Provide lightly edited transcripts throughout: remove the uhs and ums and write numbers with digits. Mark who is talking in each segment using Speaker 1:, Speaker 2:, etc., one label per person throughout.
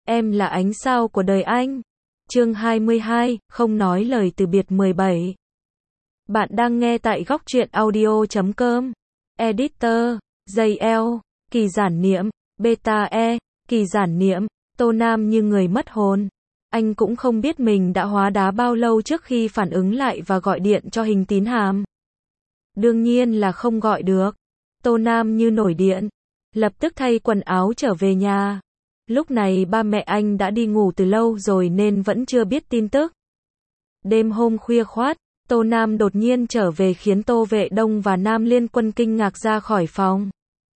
Speaker 1: Em là ánh sao của đời anh. Chương 22, không nói lời từ biệt 17. Bạn đang nghe tại góc truyện audio.com. Editor, JL, kỳ giản niệm, beta E, kỳ giản niệm, Tô Nam như người mất hồn. Anh cũng không biết mình đã hóa đá bao lâu trước khi phản ứng lại và gọi điện cho Hình Tín Hàm. Đương nhiên là không gọi được. Tô Nam như nổi điện, lập tức thay quần áo trở về nhà. Lúc này ba mẹ anh đã đi ngủ từ lâu rồi nên vẫn chưa biết tin tức. Đêm hôm khuya khoắt, Tô Nam đột nhiên trở về khiến Tô Vệ Đông và Nam Liên Quân kinh ngạc ra khỏi phòng.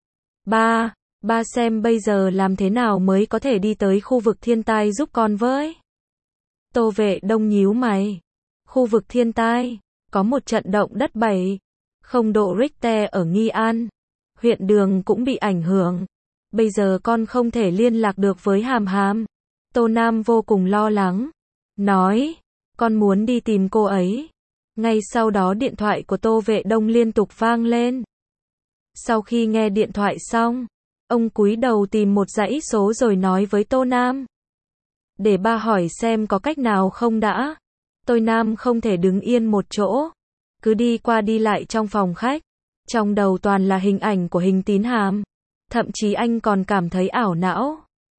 Speaker 1: Ba xem bây giờ làm thế nào mới có thể đi tới khu vực thiên tai giúp con với. Tô Vệ Đông nhíu mày. Khu vực thiên tai, có một trận động đất 7,0 độ Richter ở Nghi An. Huyện Đường cũng bị ảnh hưởng. Bây giờ con không thể liên lạc được với Hàm Hàm. Tô Nam vô cùng lo lắng. Nói, con muốn đi tìm cô ấy. Ngay sau đó điện thoại của Tô Vệ Đông liên tục vang lên. Sau khi nghe điện thoại xong, ông cúi đầu tìm một dãy số rồi nói với Tô Nam. Để ba hỏi xem có cách nào không đã. Tô Nam không thể đứng yên một chỗ. Cứ đi qua đi lại trong phòng khách. Trong đầu toàn là hình ảnh của Hình Tín Hàm. Thậm chí anh còn cảm thấy ảo não.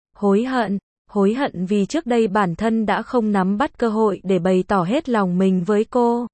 Speaker 1: Hối hận vì trước đây bản thân đã không nắm bắt cơ hội để bày tỏ hết lòng mình với cô.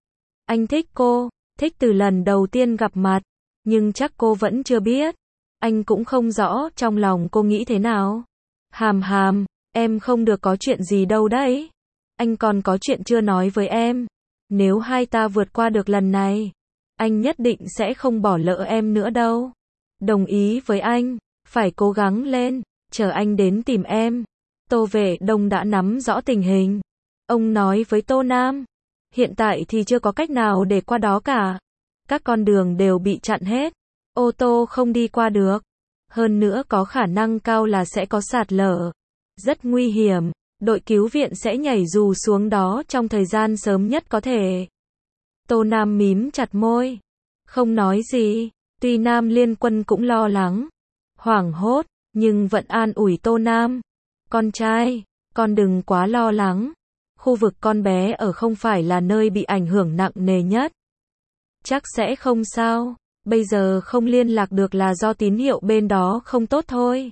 Speaker 1: Anh thích cô, thích từ lần đầu tiên gặp mặt, nhưng chắc cô vẫn chưa biết. Anh cũng không rõ trong lòng cô nghĩ thế nào. Hàm Hàm, em không được có chuyện gì đâu đấy. Anh còn có chuyện chưa nói với em. Nếu hai ta vượt qua được lần này, anh nhất định sẽ không bỏ lỡ em nữa đâu. Đồng ý với anh, phải cố gắng lên, chờ anh đến tìm em. Tô Vệ Đông đã nắm rõ tình hình. Ông nói với Tô Nam, hiện tại thì chưa có cách nào để qua đó cả. Các con đường đều bị chặn hết, ô tô không đi qua được. Hơn nữa có khả năng cao là sẽ có sạt lở. Rất nguy hiểm, đội cứu viện sẽ nhảy dù xuống đó trong thời gian sớm nhất có thể. Tô Nam mím chặt môi, không nói gì. Tuy Nam Liên Quân cũng lo lắng, hoảng hốt, nhưng vẫn an ủi Tô Nam. Con trai, con đừng quá lo lắng. Khu vực con bé ở không phải là nơi bị ảnh hưởng nặng nề nhất. Chắc sẽ không sao. Bây giờ không liên lạc được là do tín hiệu bên đó không tốt thôi.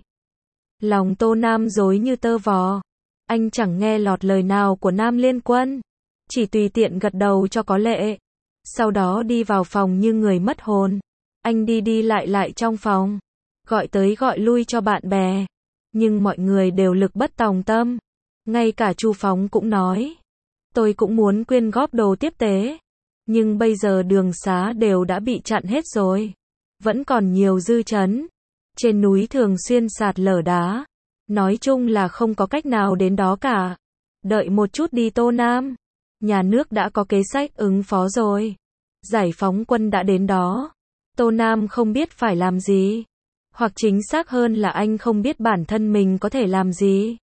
Speaker 1: Lòng Tô Nam rối như tơ vò. Anh chẳng nghe lọt lời nào của Nam Liên Quân. Chỉ tùy tiện gật đầu cho có lệ. Sau đó đi vào phòng như người mất hồn. Anh đi lại trong phòng, gọi tới gọi lui cho bạn bè, nhưng mọi người đều lực bất tòng tâm. Ngay cả Chu Phóng cũng nói, tôi cũng muốn quyên góp đồ tiếp tế, nhưng bây giờ đường xá đều đã bị chặn hết rồi, vẫn còn nhiều dư chấn. Trên núi thường xuyên sạt lở đá, nói chung là không có cách nào đến đó cả. Đợi một chút đi Tô Nam, nhà nước đã có kế sách ứng phó rồi. Giải phóng quân đã đến đó. Tô Nam không biết phải làm gì, hoặc chính xác hơn là anh không biết bản thân mình có thể làm gì.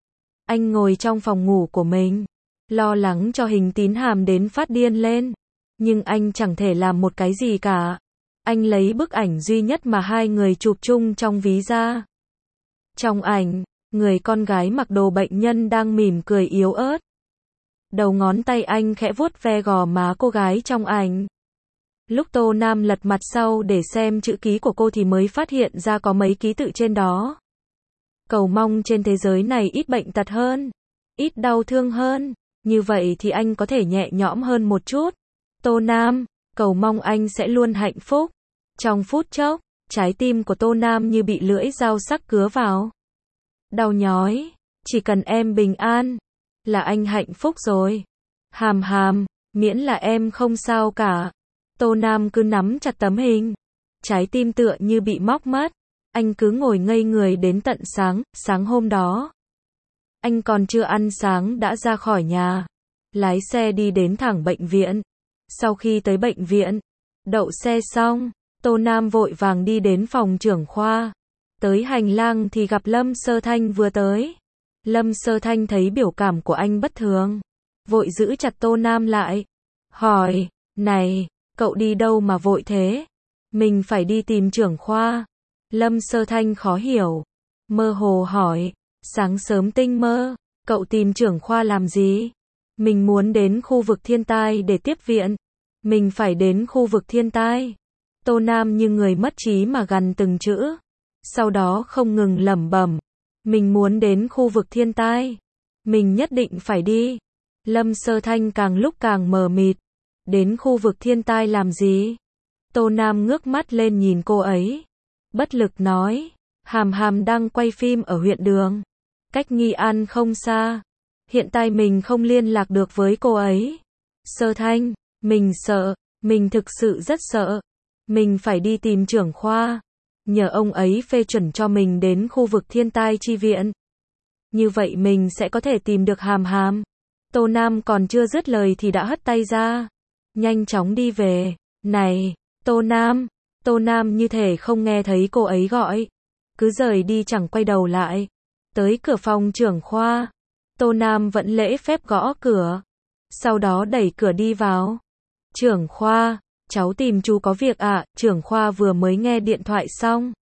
Speaker 1: Anh ngồi trong phòng ngủ của mình, lo lắng cho Hình Tín Hàm đến phát điên lên, nhưng anh chẳng thể làm một cái gì cả. Anh lấy bức ảnh duy nhất mà hai người chụp chung trong ví ra. Trong ảnh, người con gái mặc đồ bệnh nhân đang mỉm cười yếu ớt. Đầu ngón tay anh khẽ vuốt ve gò má cô gái trong ảnh. Lúc Tô Nam lật mặt sau để xem chữ ký của cô thì mới phát hiện ra có mấy ký tự trên đó. Cầu mong trên thế giới này ít bệnh tật hơn, ít đau thương hơn, như vậy thì anh có thể nhẹ nhõm hơn một chút. Tô Nam, cầu mong anh sẽ luôn hạnh phúc. Trong phút chốc, trái tim của Tô Nam như bị lưỡi dao sắc cứa vào. Đau nhói, chỉ cần em bình an, là anh hạnh phúc rồi. Hàm Hàm, miễn là em không sao cả. Tô Nam cứ nắm chặt tấm hình. Trái tim tựa như bị móc mất. Anh cứ ngồi ngây người đến tận sáng hôm đó. Anh còn chưa ăn sáng đã ra khỏi nhà. Lái xe đi đến thẳng bệnh viện. Sau khi tới bệnh viện, đậu xe xong, Tô Nam vội vàng đi đến phòng trưởng khoa. Tới hành lang thì gặp Lâm Sơ Thanh vừa tới. Lâm Sơ Thanh thấy biểu cảm của anh bất thường, vội giữ chặt Tô Nam lại. Hỏi, này, cậu đi đâu mà vội thế? Mình phải đi tìm trưởng khoa. Lâm Sơ Thanh khó hiểu, mơ hồ hỏi, Sáng sớm tinh mơ, cậu tìm trưởng khoa làm gì? Mình muốn đến khu vực thiên tai để tiếp viện. Mình phải đến khu vực thiên tai. Tô Nam như người mất trí mà gằn từng chữ. Sau đó không ngừng lẩm bẩm. Mình muốn đến khu vực thiên tai. Mình nhất định phải đi. Lâm Sơ Thanh càng lúc càng mờ mịt. Đến khu vực thiên tai làm gì? Tô Nam ngước mắt lên nhìn cô ấy. Bất lực nói. Hàm Hàm đang quay phim ở huyện Đường. Cách Nghi An không xa. Hiện tại mình không liên lạc được với cô ấy. Sơ Thanh, mình sợ. Mình thực sự rất sợ. Mình phải đi tìm trưởng khoa. Nhờ ông ấy phê chuẩn cho mình đến khu vực thiên tai chi viện. Như vậy mình sẽ có thể tìm được Hàm Hàm. Tô Nam còn chưa dứt lời thì đã hất tay ra. Nhanh chóng đi về. Này, Tô Nam. Tô Nam như thể không nghe thấy cô ấy gọi. Cứ rời đi chẳng quay đầu lại. Tới cửa phòng trưởng khoa. Tô Nam vẫn lễ phép gõ cửa. Sau đó đẩy cửa đi vào. Trưởng khoa, cháu tìm chú có việc ạ. Trưởng khoa vừa mới nghe điện thoại xong.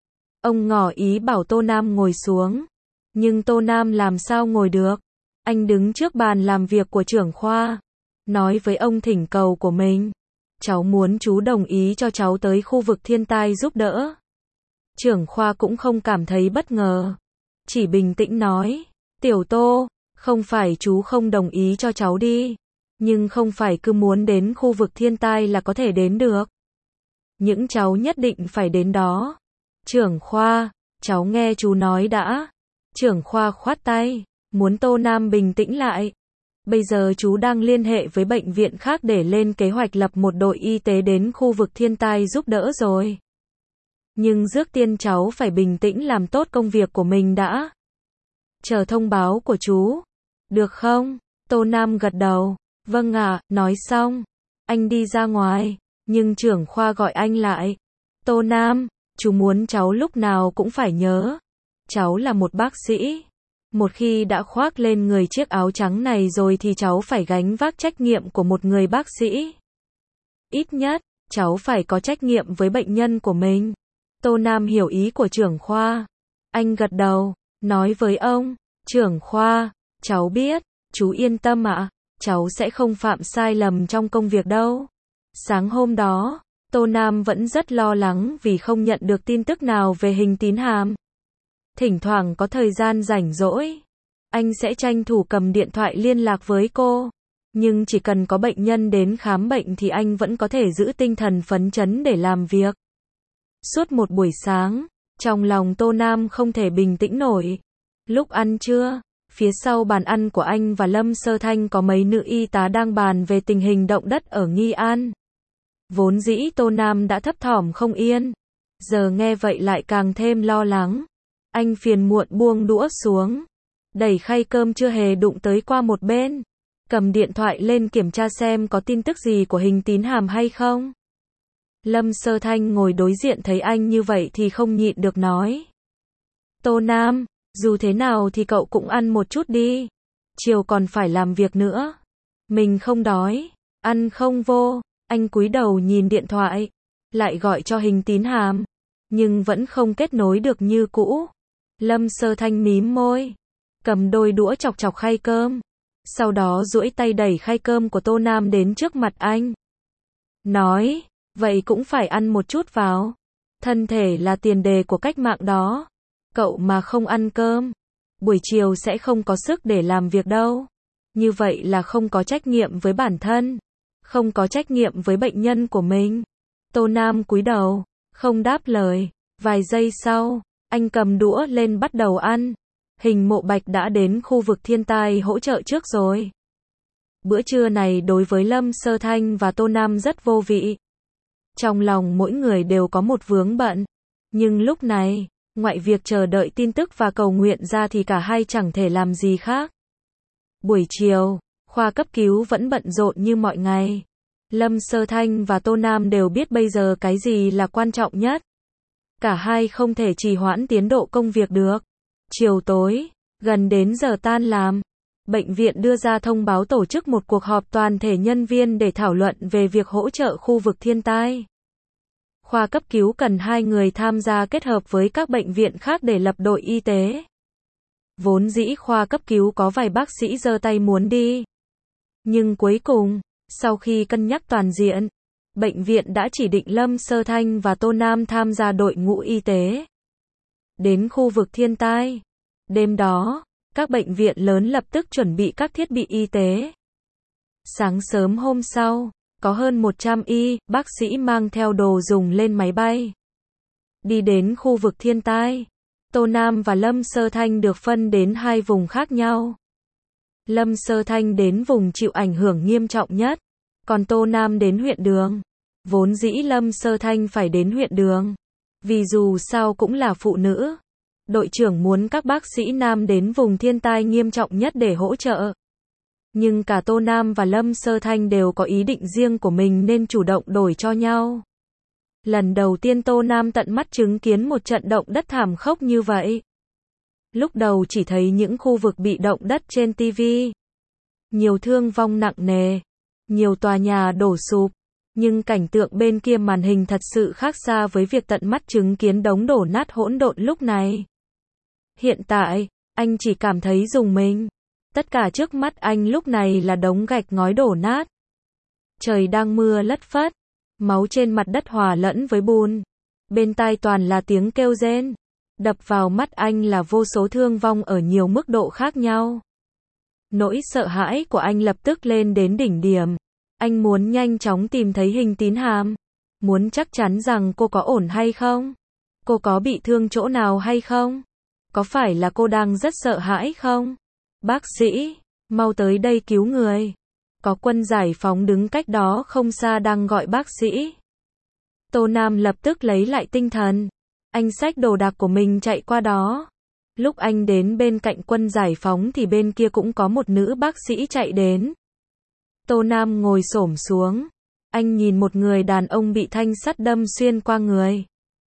Speaker 1: Ông ngỏ ý bảo Tô Nam ngồi xuống. Nhưng Tô Nam làm sao ngồi được. Anh đứng trước bàn làm việc của trưởng khoa. Nói với ông thỉnh cầu của mình. Cháu muốn chú đồng ý cho cháu tới khu vực thiên tai giúp đỡ. Trưởng khoa cũng không cảm thấy bất ngờ. Chỉ bình tĩnh nói. Tiểu Tô, không phải chú không đồng ý cho cháu đi. Nhưng không phải cứ muốn đến khu vực thiên tai là có thể đến được. Những cháu nhất định phải đến đó. Trưởng khoa, cháu nghe chú nói đã. Trưởng khoa khoát tay, muốn Tô Nam bình tĩnh lại. Bây giờ chú đang liên hệ với bệnh viện khác để lên kế hoạch lập một đội y tế đến khu vực thiên tai giúp đỡ rồi. Nhưng trước tiên cháu phải bình tĩnh làm tốt công việc của mình đã. Chờ thông báo của chú. Được không? Tô Nam gật đầu. Vâng ạ, nói xong. Anh đi ra ngoài. Nhưng trưởng khoa gọi anh lại. Tô Nam, chú muốn cháu lúc nào cũng phải nhớ. Cháu là một bác sĩ. Một khi đã khoác lên người chiếc áo trắng này rồi thì cháu phải gánh vác trách nhiệm của một người bác sĩ. Ít nhất, cháu phải có trách nhiệm với bệnh nhân của mình. Tô Nam hiểu ý của trưởng khoa. Anh gật đầu, nói với ông, trưởng khoa, cháu biết, chú yên tâm ạ, cháu sẽ không phạm sai lầm trong công việc đâu. Sáng hôm đó, Tô Nam vẫn rất lo lắng vì không nhận được tin tức nào về Hình Tín Hàm. Thỉnh thoảng có thời gian rảnh rỗi, anh sẽ tranh thủ cầm điện thoại liên lạc với cô. Nhưng chỉ cần có bệnh nhân đến khám bệnh thì anh vẫn có thể giữ tinh thần phấn chấn để làm việc. Suốt một buổi sáng, trong lòng Tô Nam không thể bình tĩnh nổi. Lúc ăn trưa, phía sau bàn ăn của anh và Lâm Sơ Thanh có mấy nữ y tá đang bàn về tình hình động đất ở Nghi An. Vốn dĩ Tô Nam đã thấp thỏm không yên. Giờ nghe vậy lại càng thêm lo lắng. Anh phiền muộn buông đũa xuống. Đẩy khay cơm chưa hề đụng tới qua một bên. Cầm điện thoại lên kiểm tra xem có tin tức gì của Hình Tín Hàm hay không. Lâm Sơ Thanh ngồi đối diện thấy anh như vậy thì không nhịn được nói. Tô Nam, dù thế nào thì cậu cũng ăn một chút đi. Chiều còn phải làm việc nữa. Mình không đói. Ăn không vô. Anh cúi đầu nhìn điện thoại. Lại gọi cho Hình Tín Hàm. Nhưng vẫn không kết nối được như cũ. Lâm Sơ Thanh mím môi. Cầm đôi đũa chọc chọc khay cơm. Sau đó duỗi tay đẩy khay cơm của Tô Nam đến trước mặt anh. Nói, vậy cũng phải ăn một chút vào. Thân thể là tiền đề của cách mạng đó. Cậu mà không ăn cơm, buổi chiều sẽ không có sức để làm việc đâu. Như vậy là không có trách nhiệm với bản thân, không có trách nhiệm với bệnh nhân của mình. Tô Nam cúi đầu, không đáp lời. Vài giây sau, anh cầm đũa lên bắt đầu ăn. Hình Mộ Bạch đã đến khu vực thiên tai hỗ trợ trước rồi. Bữa trưa này đối với Lâm Sơ Thanh và Tô Nam rất vô vị. Trong lòng mỗi người đều có một vướng bận. Nhưng lúc này, ngoại việc chờ đợi tin tức và cầu nguyện ra thì cả hai chẳng thể làm gì khác. Buổi chiều, khoa cấp cứu vẫn bận rộn như mọi ngày. Lâm Sơ Thanh và Tô Nam đều biết bây giờ cái gì là quan trọng nhất. Cả hai không thể trì hoãn tiến độ công việc được. Chiều tối, gần đến giờ tan làm, bệnh viện đưa ra thông báo tổ chức một cuộc họp toàn thể nhân viên để thảo luận về việc hỗ trợ khu vực thiên tai. Khoa cấp cứu cần 2 người tham gia kết hợp với các bệnh viện khác để lập đội y tế. Vốn dĩ khoa cấp cứu có vài bác sĩ giơ tay muốn đi. Nhưng cuối cùng, sau khi cân nhắc toàn diện, bệnh viện đã chỉ định Lâm Sơ Thanh và Tô Nam tham gia đội ngũ y tế. Đến khu vực thiên tai. Đêm đó, các bệnh viện lớn lập tức chuẩn bị các thiết bị y tế. Sáng sớm hôm sau, có hơn 100 bác sĩ mang theo đồ dùng lên máy bay. Đi đến khu vực thiên tai. Tô Nam và Lâm Sơ Thanh được phân đến hai vùng khác nhau. Lâm Sơ Thanh đến vùng chịu ảnh hưởng nghiêm trọng nhất, còn Tô Nam đến huyện Đường. Vốn dĩ Lâm Sơ Thanh phải đến huyện Đường, vì dù sao cũng là phụ nữ. Đội trưởng muốn các bác sĩ nam đến vùng thiên tai nghiêm trọng nhất để hỗ trợ. Nhưng cả Tô Nam và Lâm Sơ Thanh đều có ý định riêng của mình nên chủ động đổi cho nhau. Lần đầu tiên Tô Nam tận mắt chứng kiến một trận động đất thảm khốc như vậy. Lúc đầu chỉ thấy những khu vực bị động đất trên TV. Nhiều thương vong nặng nề, nhiều tòa nhà đổ sụp. Nhưng cảnh tượng bên kia màn hình thật sự khác xa với việc tận mắt chứng kiến đống đổ nát hỗn độn lúc này. Hiện tại, anh chỉ cảm thấy rùng mình. Tất cả trước mắt anh lúc này là đống gạch ngói đổ nát. Trời đang mưa lất phất, máu trên mặt đất hòa lẫn với bùn. Bên tai toàn là tiếng kêu rên. Đập vào mắt anh là vô số thương vong ở nhiều mức độ khác nhau. Nỗi sợ hãi của anh lập tức lên đến đỉnh điểm. Anh muốn nhanh chóng tìm thấy Hình Tín Hàm. Muốn chắc chắn rằng cô có ổn hay không? Cô có bị thương chỗ nào hay không? Có phải là cô đang rất sợ hãi không? Bác sĩ, mau tới đây cứu người. Có quân giải phóng đứng cách đó không xa đang gọi bác sĩ. Tô Nam lập tức lấy lại tinh thần. Anh xách đồ đạc của mình chạy qua đó. Lúc anh đến bên cạnh quân giải phóng thì bên kia cũng có một nữ bác sĩ chạy đến. Tô Nam ngồi xổm xuống. Anh nhìn một người đàn ông bị thanh sắt đâm xuyên qua người.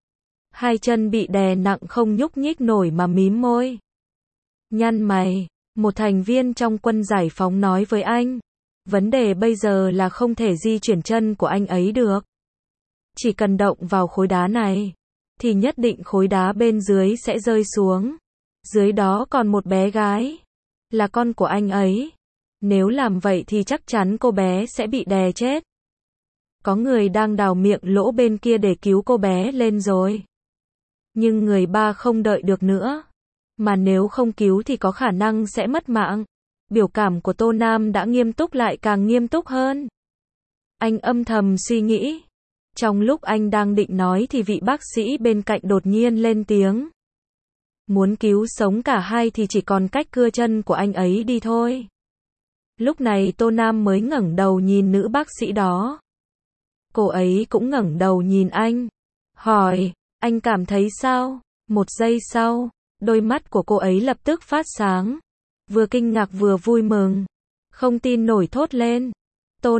Speaker 1: Hai chân bị đè nặng không nhúc nhích nổi mà mím môi. Nhăn mày, một thành viên trong quân giải phóng nói với anh. Vấn đề bây giờ là không thể di chuyển chân của anh ấy được. Chỉ cần động vào khối đá này, thì nhất định khối đá bên dưới sẽ rơi xuống. Dưới đó còn một bé gái, là con của anh ấy. Nếu làm vậy thì chắc chắn cô bé sẽ bị đè chết. Có người đang đào miệng lỗ bên kia để cứu cô bé lên rồi. Nhưng người ba không đợi được nữa. Mà nếu không cứu thì có khả năng sẽ mất mạng. Biểu cảm của Tô Nam đã nghiêm túc lại càng nghiêm túc hơn. Anh âm thầm suy nghĩ. Trong lúc anh đang định nói thì vị bác sĩ bên cạnh đột nhiên lên tiếng. Muốn cứu sống cả hai thì chỉ còn cách cưa chân của anh ấy đi thôi. Lúc này Tô Nam mới ngẩng đầu nhìn nữ bác sĩ đó. Cô ấy cũng ngẩng đầu nhìn anh. Hỏi, anh cảm thấy sao? Một giây sau, đôi mắt của cô ấy lập tức phát sáng. Vừa kinh ngạc vừa vui mừng. Không tin nổi thốt lên. Tô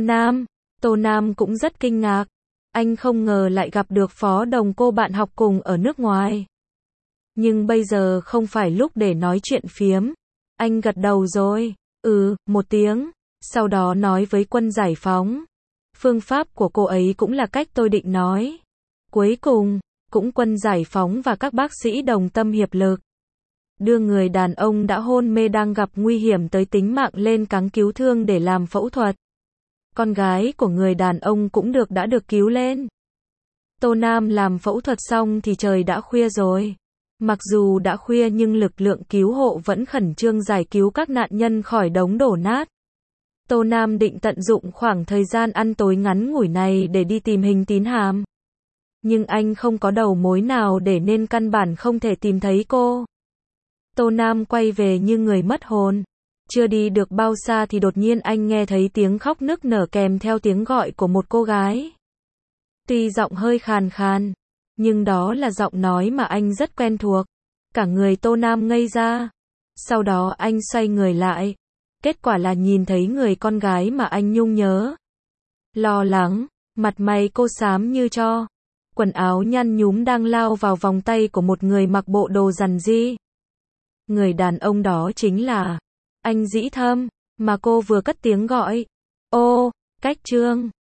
Speaker 1: Nam cũng rất kinh ngạc. Anh không ngờ lại gặp được phó đồng cô bạn học cùng ở nước ngoài. Nhưng bây giờ không phải lúc để nói chuyện phiếm. Anh gật đầu rồi. Một tiếng. Sau đó nói với quân giải phóng. Phương pháp của cô ấy cũng là cách tôi định nói. Cuối cùng, cũng quân giải phóng và các bác sĩ đồng tâm hiệp lực. Đưa người đàn ông đã hôn mê đang gặp nguy hiểm tới tính mạng lên cáng cứu thương để làm phẫu thuật. Con gái của người đàn ông cũng đã được cứu lên. Tô Nam làm phẫu thuật xong thì trời đã khuya rồi. Mặc dù đã khuya nhưng lực lượng cứu hộ vẫn khẩn trương giải cứu các nạn nhân khỏi đống đổ nát. Tô Nam định tận dụng khoảng thời gian ăn tối ngắn ngủi này để đi tìm Hình Tín Hàm. Nhưng anh không có đầu mối nào để nên căn bản không thể tìm thấy cô. Tô Nam quay về như người mất hồn. Chưa đi được bao xa thì đột nhiên anh nghe thấy tiếng khóc nức nở kèm theo tiếng gọi của một cô gái. Tuy giọng hơi khàn khàn, nhưng đó là giọng nói mà anh rất quen thuộc. Cả người Tô Nam ngây ra. Sau đó anh xoay người lại. Kết quả là nhìn thấy người con gái mà anh nhung nhớ. Lo lắng, mặt mày cô xám như tro. Quần áo nhăn nhúm đang lao vào vòng tay của một người mặc bộ đồ rằn ri. Người đàn ông đó chính là anh Dĩ Thâm, mà cô vừa cất tiếng gọi. Ô, Cách Trương.